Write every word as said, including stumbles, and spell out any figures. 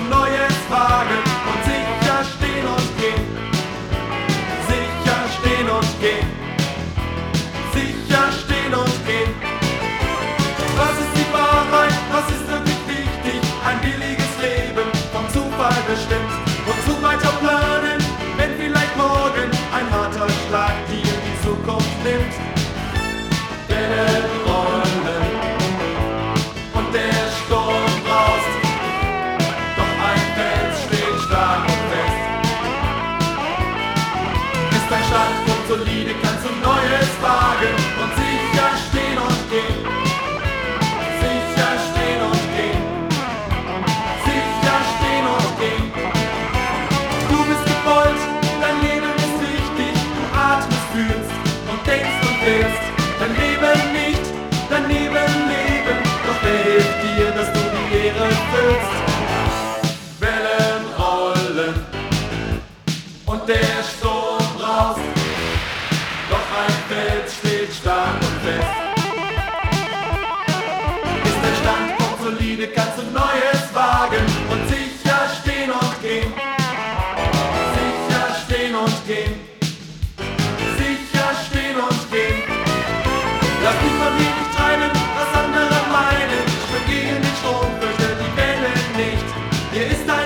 Neues wagen und sicher stehen und gehen. Sicher stehen und gehen. Sicher stehen und gehen. Was ist die Wahrheit? Was ist wirklich wichtig? Ein billiges Leben, vom Zufall bestimmt. Wozu weiter planen, wenn vielleicht morgen ein harter Schlag dir die Zukunft nimmt? Wellen rollen und der Sturm braust, doch ein Fels steht stark und fest. Ist ein Standpunkt solide, kannst du Neues wagen und sicher stehen und gehen. Sicher stehen und gehen. Sicher stehen und gehen. Du bist gewollt, dein Leben ist wichtig, du atmest, fühlst und denkst und willst. Dein Leben nicht, daneben leben, doch wer hilft dir, dass du die Leere füllst? Wellen rollen und der Sturm braust, doch ein Fels steht stark und fest. Ist der Standpunkt solide, kannst du Neues wagen und sicher stehen und gehen. Sicher stehen und gehen. Sicher stehen und gehen. Lass dich von mir nicht treiben, was andere meinen. Schwimm gegen den Strom, fürchte die Wellen nicht. Hier ist